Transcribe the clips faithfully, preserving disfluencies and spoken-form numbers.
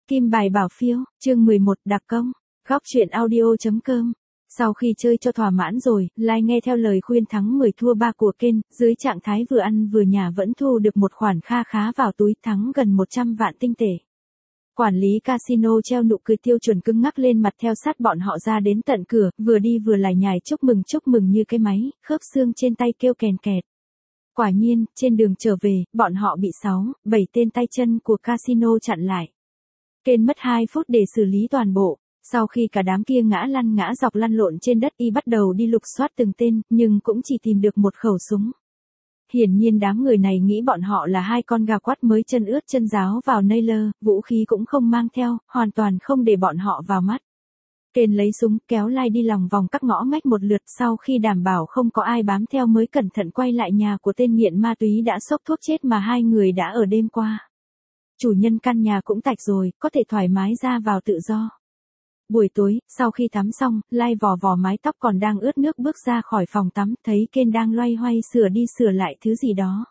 Kim bài bảo phiếu, chương mười một, đặc công, góc truyện audio.com. Sau khi chơi cho thỏa mãn rồi, Lai nghe theo lời khuyên thắng mười thua ba của Ken, dưới trạng thái vừa ăn vừa nhả vẫn thu được một khoản kha khá vào túi, thắng gần một trăm vạn tinh tệ. Quản lý casino treo nụ cười tiêu chuẩn cứng ngắc lên mặt theo sát bọn họ ra đến tận cửa, vừa đi vừa lải nhải chúc mừng chúc mừng như cái máy, khớp xương trên tay kêu kèn kẹt. Quả nhiên, trên đường trở về, bọn họ bị sáu, bảy tên tay chân của casino chặn lại. Ken mất hai phút để xử lý toàn bộ. Sau khi cả đám kia ngã lăn ngã dọc lăn lộn trên đất, y bắt đầu đi lục soát từng tên, nhưng cũng chỉ tìm được một khẩu súng. Hiển nhiên đám người này nghĩ bọn họ là hai con gà quát mới chân ướt chân ráo vào Naylor, vũ khí cũng không mang theo, hoàn toàn không để bọn họ vào mắt. Ken lấy súng kéo Lai đi lòng vòng các ngõ ngách một lượt, sau khi đảm bảo không có ai bám theo mới cẩn thận quay lại nhà của tên nghiện ma túy đã xốc thuốc chết mà hai người đã ở đêm qua. Chủ nhân căn nhà cũng tạch rồi, có thể thoải mái ra vào tự do. Buổi tối, sau khi tắm xong, Lai vò vò mái tóc còn đang ướt nước bước ra khỏi phòng tắm, thấy Ken đang loay hoay sửa đi sửa lại thứ gì đó.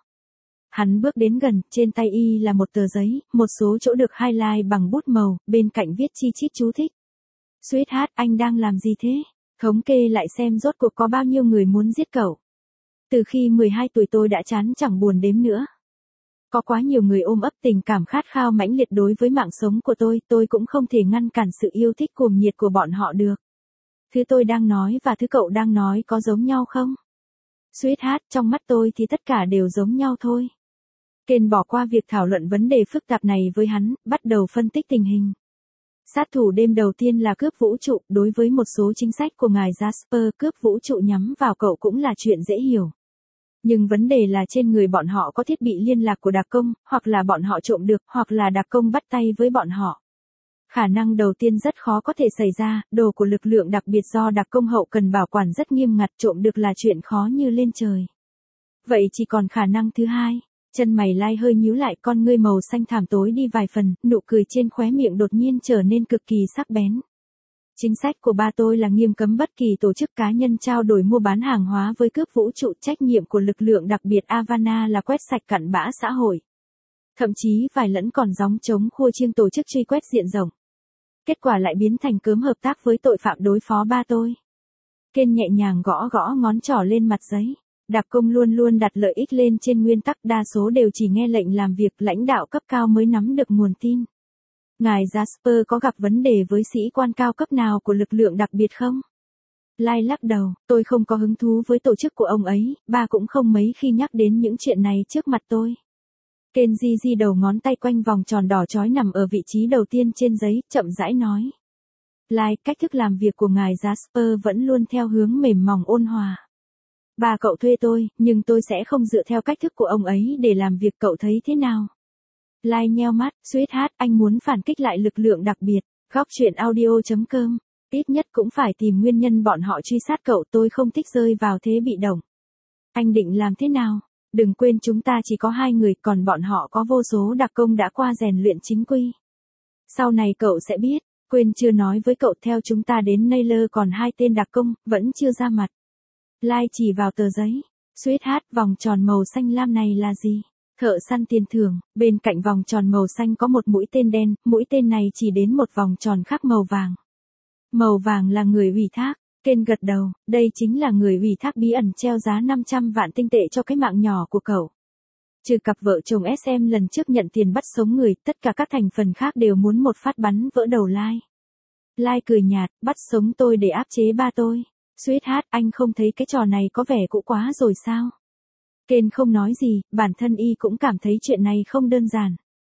Hắn bước đến gần, trên tay y là một tờ giấy, một số chỗ được highlight bằng bút màu, bên cạnh viết chi chít chú thích. Sweetheart, anh đang làm gì thế? Thống kê lại xem rốt cuộc có bao nhiêu người muốn giết cậu. Từ khi mười hai tuổi tôi đã chán chẳng buồn đếm nữa. Có quá nhiều người ôm ấp tình cảm khát khao mãnh liệt đối với mạng sống của tôi, tôi cũng không thể ngăn cản sự yêu thích cuồng nhiệt của bọn họ được. Thứ tôi đang nói và thứ cậu đang nói có giống nhau không? Sweetheart, trong mắt tôi thì tất cả đều giống nhau thôi. Ken bỏ qua việc thảo luận vấn đề phức tạp này với hắn, bắt đầu phân tích tình hình. Sát thủ đêm đầu tiên là cướp vũ trụ, đối với một số chính sách của ngài Jasper, cướp vũ trụ nhắm vào cậu cũng là chuyện dễ hiểu. Nhưng vấn đề là trên người bọn họ có thiết bị liên lạc của đặc công, hoặc là bọn họ trộm được, hoặc là đặc công bắt tay với bọn họ. Khả năng đầu tiên rất khó có thể xảy ra, đồ của lực lượng đặc biệt do đặc công hậu cần bảo quản rất nghiêm ngặt, trộm được là chuyện khó như lên trời. Vậy chỉ còn khả năng thứ hai. Chân mày Lai hơi nhíu lại, con ngươi màu xanh thảm tối đi vài phần, nụ cười trên khóe miệng đột nhiên trở nên cực kỳ sắc bén. Chính sách của ba tôi là nghiêm cấm bất kỳ tổ chức cá nhân trao đổi mua bán hàng hóa với cướp vũ trụ. Trách nhiệm của lực lượng đặc biệt Havana là quét sạch cặn bã xã hội. Thậm chí vài lẫn còn gióng chống khua chiêng tổ chức truy quét diện rộng. Kết quả lại biến thành cớm hợp tác với tội phạm đối phó ba tôi. Ken nhẹ nhàng gõ gõ ngón trỏ lên mặt giấy. Đặc công luôn luôn đặt lợi ích lên trên nguyên tắc, đa số đều chỉ nghe lệnh làm việc, lãnh đạo cấp cao mới nắm được nguồn tin. Ngài Jasper có gặp vấn đề với sĩ quan cao cấp nào của lực lượng đặc biệt không? Lai lắc đầu, tôi không có hứng thú với tổ chức của ông ấy, ba cũng không mấy khi nhắc đến những chuyện này trước mặt tôi. Ken di di đầu ngón tay quanh vòng tròn đỏ chói nằm ở vị trí đầu tiên trên giấy, chậm rãi nói. Lai, cách thức làm việc của ngài Jasper vẫn luôn theo hướng mềm mỏng ôn hòa. Ba cậu thuê tôi, nhưng tôi sẽ không dựa theo cách thức của ông ấy để làm việc, cậu thấy thế nào? Lai nheo mắt, Sweetheart, anh muốn phản kích lại lực lượng đặc biệt, góc truyện audio.com, ít nhất cũng phải tìm nguyên nhân bọn họ truy sát cậu, tôi không thích rơi vào thế bị động. Anh định làm thế nào? Đừng quên chúng ta chỉ có hai người, còn bọn họ có vô số đặc công đã qua rèn luyện chính quy. Sau này cậu sẽ biết, quên chưa nói với cậu, theo chúng ta đến Naylor còn hai tên đặc công, vẫn chưa ra mặt. Lai chỉ vào tờ giấy. Sweetheart, vòng tròn màu xanh lam này là gì? Thợ săn tiền thưởng, bên cạnh vòng tròn màu xanh có một mũi tên đen, mũi tên này chỉ đến một vòng tròn khác màu vàng. Màu vàng là người ủy thác. Ken gật đầu, đây chính là người ủy thác bí ẩn treo giá năm trăm vạn tinh tệ cho cái mạng nhỏ của cậu. Trừ cặp vợ chồng ét em lần trước nhận tiền bắt sống người, tất cả các thành phần khác đều muốn một phát bắn vỡ đầu Lai. Lai cười nhạt, bắt sống tôi để áp chế ba tôi. Sweetheart, anh không thấy cái trò này có vẻ cũ quá rồi sao? Ken không nói gì, bản thân y cũng cảm thấy chuyện này không đơn giản.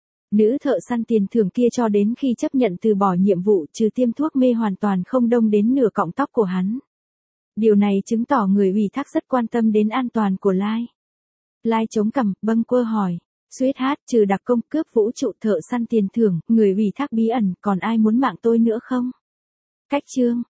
Nữ thợ săn tiền thưởng kia cho đến khi chấp nhận từ bỏ nhiệm vụ, trừ tiêm thuốc mê hoàn toàn không đông đến nửa cọng tóc của hắn. Điều này chứng tỏ người ủy thác rất quan tâm đến an toàn của Lai. Lai chống cằm, bâng quơ hỏi. Sweetheart, trừ đặc công, cướp vũ trụ, thợ săn tiền thưởng, người ủy thác bí ẩn, còn ai muốn mạng tôi nữa không? Cách chương,